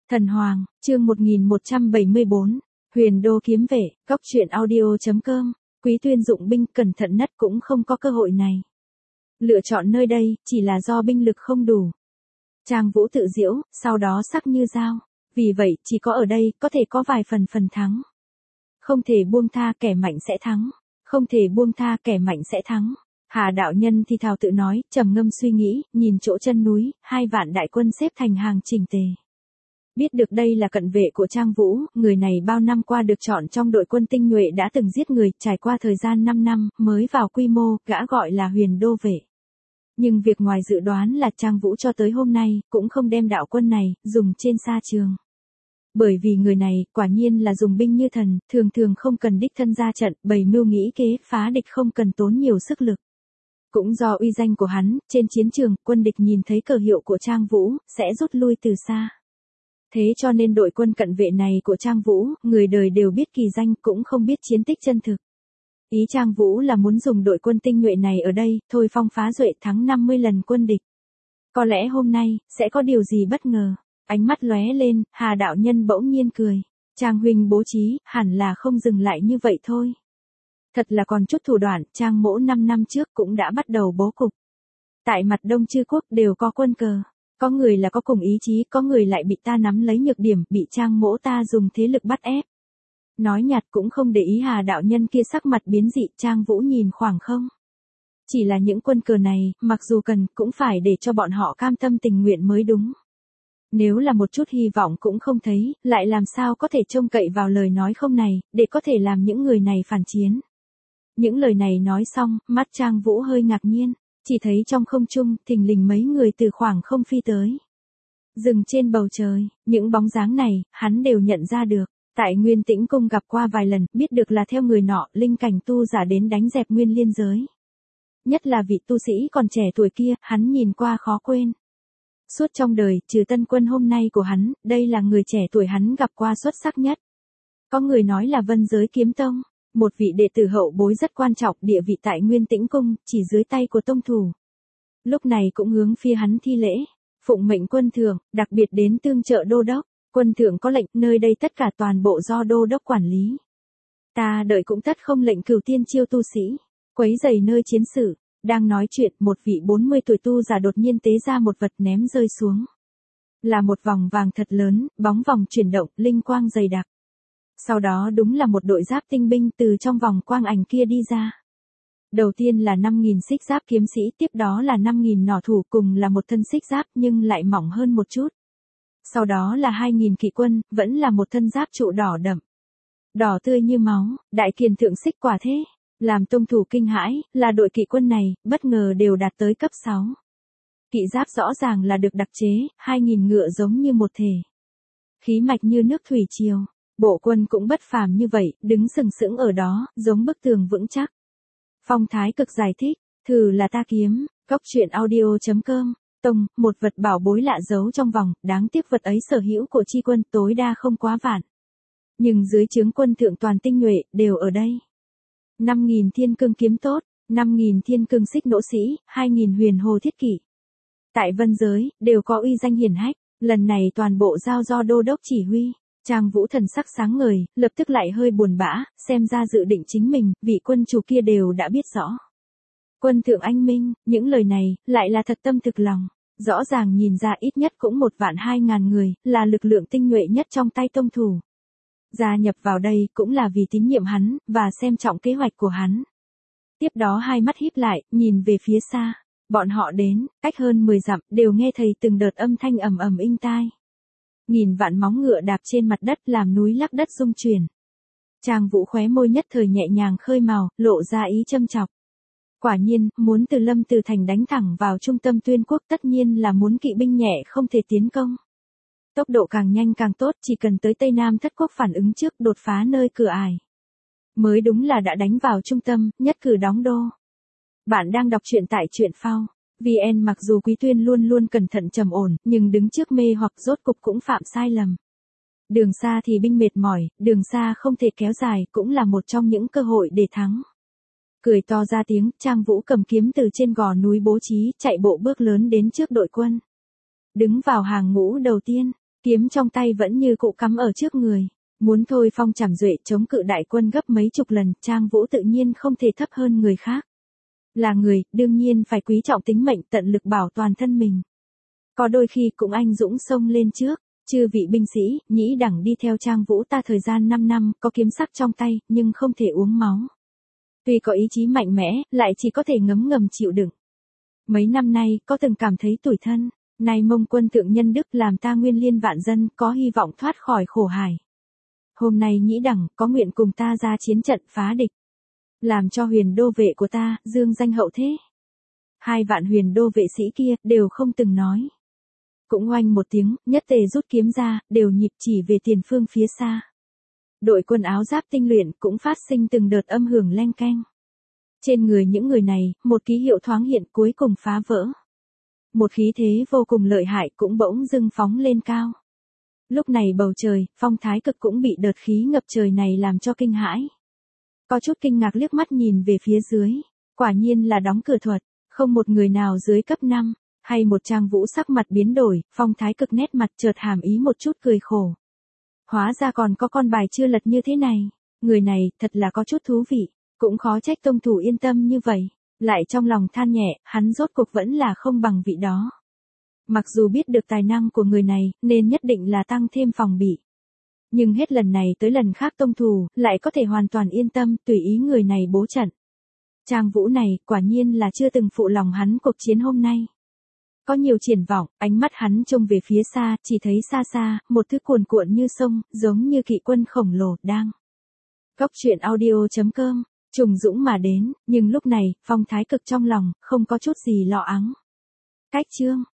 Thần Hoàng, chương 1174, Huyền Đô kiếm vệ, Cóc truyện audio.com, Quý Tuyên dụng binh cẩn thận nhất cũng không có cơ hội này. Lựa chọn nơi đây, chỉ là do binh lực không đủ. Trang Vũ tự diễu, sau đó sắc như dao. Vì vậy, chỉ có ở đây, có thể có vài phần thắng. Không thể buông tha kẻ mạnh sẽ thắng. Không thể buông tha kẻ mạnh sẽ thắng. Hà đạo nhân thì thào tự nói, trầm ngâm suy nghĩ, nhìn chỗ chân núi, 2 vạn đại quân xếp thành hàng chỉnh tề. Biết được đây là cận vệ của Trang Vũ, người này bao năm qua được chọn trong đội quân tinh nhuệ đã từng giết người, trải qua thời gian 5 năm, mới vào quy mô, gã gọi là Huyền Đô vệ. Nhưng việc ngoài dự đoán là Trang Vũ cho tới hôm nay, cũng không đem đạo quân này, dùng trên sa trường. Bởi vì người này, quả nhiên là dùng binh như thần, thường không cần đích thân ra trận, bày mưu nghĩ kế, phá địch không cần tốn nhiều sức lực. Cũng do uy danh của hắn, trên chiến trường, quân địch nhìn thấy cờ hiệu của Trang Vũ, sẽ rút lui từ xa. Thế cho nên đội quân cận vệ này của Trang Vũ, người đời đều biết kỳ danh cũng không biết chiến tích chân thực. Ý Trang Vũ là muốn dùng đội quân tinh nhuệ này ở đây, thôi phong phá duệ thắng 50 lần quân địch. Có lẽ hôm nay, sẽ có điều gì bất ngờ. Ánh mắt lóe lên, Hà đạo nhân bỗng nhiên cười. Trang huynh bố trí, hẳn là không dừng lại như vậy thôi. Thật là còn chút thủ đoạn, Trang mỗ 5 năm trước cũng đã bắt đầu bố cục. Tại mặt Đông Chư Quốc đều có quân cờ. Có người là có cùng ý chí, có người lại bị ta nắm lấy nhược điểm, bị Trang mỗ ta dùng thế lực bắt ép. Nói nhạt cũng không để ý Hà đạo nhân kia sắc mặt biến dị, Trang Vũ nhìn khoảng không. Chỉ là những quân cờ này, mặc dù cần, cũng phải để cho bọn họ cam tâm tình nguyện mới đúng. Nếu là một chút hy vọng cũng không thấy, lại làm sao có thể trông cậy vào lời nói không này, để có thể làm những người này phản chiến. Những lời này nói xong, mắt Trang Vũ hơi ngạc nhiên, chỉ thấy trong không trung, thình lình mấy người từ khoảng không phi tới. Dừng trên bầu trời, những bóng dáng này, hắn đều nhận ra được. Tại Nguyên Tĩnh Cung gặp qua vài lần, biết được là theo người nọ, linh cảnh tu giả đến đánh dẹp Nguyên Liên giới. Nhất là vị tu sĩ còn trẻ tuổi kia, hắn nhìn qua khó quên. Suốt trong đời, trừ tân quân hôm nay của hắn, đây là người trẻ tuổi hắn gặp qua xuất sắc nhất. Có người nói là Vân Giới Kiếm Tông, một vị đệ tử hậu bối rất quan trọng, địa vị tại Nguyên Tĩnh Cung, chỉ dưới tay của tông thủ. Lúc này cũng hướng phía hắn thi lễ, phụng mệnh quân thượng, đặc biệt đến tương trợ đô đốc. Quân thượng có lệnh, nơi đây tất cả toàn bộ do đô đốc quản lý. Ta đợi cũng tất không lệnh cửu tiên chiêu tu sĩ, quấy rầy nơi chiến sự. Đang nói chuyện, một vị 40 tuổi tu giả đột nhiên tế ra một vật ném rơi xuống. Là một vòng vàng thật lớn, bóng vòng chuyển động, linh quang dày đặc. Sau đó đúng là một đội giáp tinh binh từ trong vòng quang ảnh kia đi ra. Đầu tiên là 5.000 xích giáp kiếm sĩ, tiếp đó là 5.000 nỏ thủ, cùng là một thân xích giáp nhưng lại mỏng hơn một chút. Sau đó là 2.000 kỵ quân, vẫn là một thân giáp trụ đỏ đậm. Đỏ tươi như máu, đại kiền thượng xích quả thế. Làm tông thủ kinh hãi, là đội kỵ quân này, bất ngờ đều đạt tới cấp 6. Kỵ giáp rõ ràng là được đặc chế, 2.000 ngựa giống như một thể. Khí mạch như nước thủy triều, bộ quân cũng bất phàm như vậy, đứng sừng sững ở đó, giống bức tường vững chắc. Phong Thái Cực giải thích, thử là ta kiếm, Cóc truyện audio.com, tông, một vật bảo bối lạ giấu trong vòng, đáng tiếc vật ấy sở hữu của chi quân tối đa không quá vạn. Nhưng dưới trướng quân thượng toàn tinh nhuệ, đều ở đây. 5.000 thiên cương kiếm tốt, 5.000 thiên cương xích nỗ sĩ, 2.000 huyền hồ thiết kỵ. Tại Vân Giới, đều có uy danh hiển hách, lần này toàn bộ giao do đô đốc chỉ huy. Trang Vũ thần sắc sáng ngời, lập tức lại hơi buồn bã, xem ra dự định chính mình, vị quân chủ kia đều đã biết rõ. Quân thượng anh minh, những lời này, lại là thật tâm thực lòng. Rõ ràng nhìn ra ít nhất cũng 1.200.000 người, là lực lượng tinh nhuệ nhất trong tay tông thủ. Gia nhập vào đây cũng là vì tín nhiệm hắn, và xem trọng kế hoạch của hắn. Tiếp đó hai mắt híp lại, nhìn về phía xa. Bọn họ đến, cách hơn 10 dặm, đều nghe thấy từng đợt âm thanh ầm ầm inh tai. Nghìn vạn móng ngựa đạp trên mặt đất làm núi lắc đất rung chuyển. Trang Vũ khóe môi nhất thời nhẹ nhàng khơi màu, lộ ra ý châm chọc. Quả nhiên, muốn từ Lâm Từ Thành đánh thẳng vào trung tâm Tuyên Quốc tất nhiên là muốn kỵ binh nhẹ không thể tiến công. Tốc độ càng nhanh càng tốt, chỉ cần tới Tây Nam Thất Quốc phản ứng trước đột phá nơi cửa ải. Mới đúng là đã đánh vào trung tâm, nhất cử đóng đô. Bạn đang đọc truyện tại truyện phao. VN mặc dù Quý Tuyên luôn luôn cẩn thận trầm ổn, nhưng đứng trước mê hoặc rốt cục cũng phạm sai lầm. Đường xa thì binh mệt mỏi, đường xa không thể kéo dài cũng là một trong những cơ hội để thắng. Cười to ra tiếng, Trang Vũ cầm kiếm từ trên gò núi bố trí, chạy bộ bước lớn đến trước đội quân. Đứng vào hàng ngũ đầu tiên, Kiếm trong tay vẫn như cũ cắm ở trước người. Muốn thôi phong trảm duệ chống cự đại quân gấp mấy chục lần, Trang Vũ tự nhiên không thể thấp hơn người khác. Là người, đương nhiên phải quý trọng tính mệnh, tận lực bảo toàn thân mình. Có đôi khi cũng anh dũng xông lên trước. Chư vị binh sĩ, nhĩ đẳng đi theo Trang Vũ ta thời gian 5 năm, có kiếm sắc trong tay, nhưng không thể uống máu. Tuy có ý chí mạnh mẽ, lại chỉ có thể ngấm ngầm chịu đựng. Mấy năm nay, có từng cảm thấy tủi thân, nay Mông quân thượng nhân đức làm ta nguyên liên vạn dân, có hy vọng thoát khỏi khổ hải. Hôm nay nhĩ đẳng, có nguyện cùng ta ra chiến trận phá địch. Làm cho huyền đô vệ của ta, dương danh hậu thế. 2 vạn huyền đô vệ sĩ kia, đều không từng nói. Cũng oanh một tiếng, nhất tề rút kiếm ra, đều nhịp chỉ về tiền phương phía xa. Đội quân áo giáp tinh luyện cũng phát sinh từng đợt âm hưởng leng keng. Trên người những người này, một ký hiệu thoáng hiện cuối cùng phá vỡ. Một khí thế vô cùng lợi hại cũng bỗng dưng phóng lên cao. Lúc này bầu trời, phong thái cực cũng bị đợt khí ngập trời này làm cho kinh hãi. Có chút kinh ngạc liếc mắt nhìn về phía dưới. Quả nhiên là đóng cửa thuật, không một người nào dưới cấp 5. Hay một Trang Vũ sắc mặt biến đổi, phong thái cực nét mặt chợt hàm ý một chút cười khổ. Hóa ra còn có con bài chưa lật như thế này. Người này, thật là có chút thú vị. Cũng khó trách tông thủ yên tâm như vậy. Lại trong lòng than nhẹ, hắn rốt cuộc vẫn là không bằng vị đó. Mặc dù biết được tài năng của người này, nên nhất định là tăng thêm phòng bị. Nhưng hết lần này tới lần khác tông thủ, lại có thể hoàn toàn yên tâm, tùy ý người này bố trận. Trang Vũ này, quả nhiên là chưa từng phụ lòng hắn cuộc chiến hôm nay. Có nhiều triển vọng, ánh mắt hắn trông về phía xa, chỉ thấy xa xa, một thứ cuồn cuộn như sông, giống như kỵ quân khổng lồ, đang. Góc truyện audio.com, trùng dũng mà đến, nhưng lúc này, phong thái cực trong lòng, không có chút gì lo ắng. Cách chương.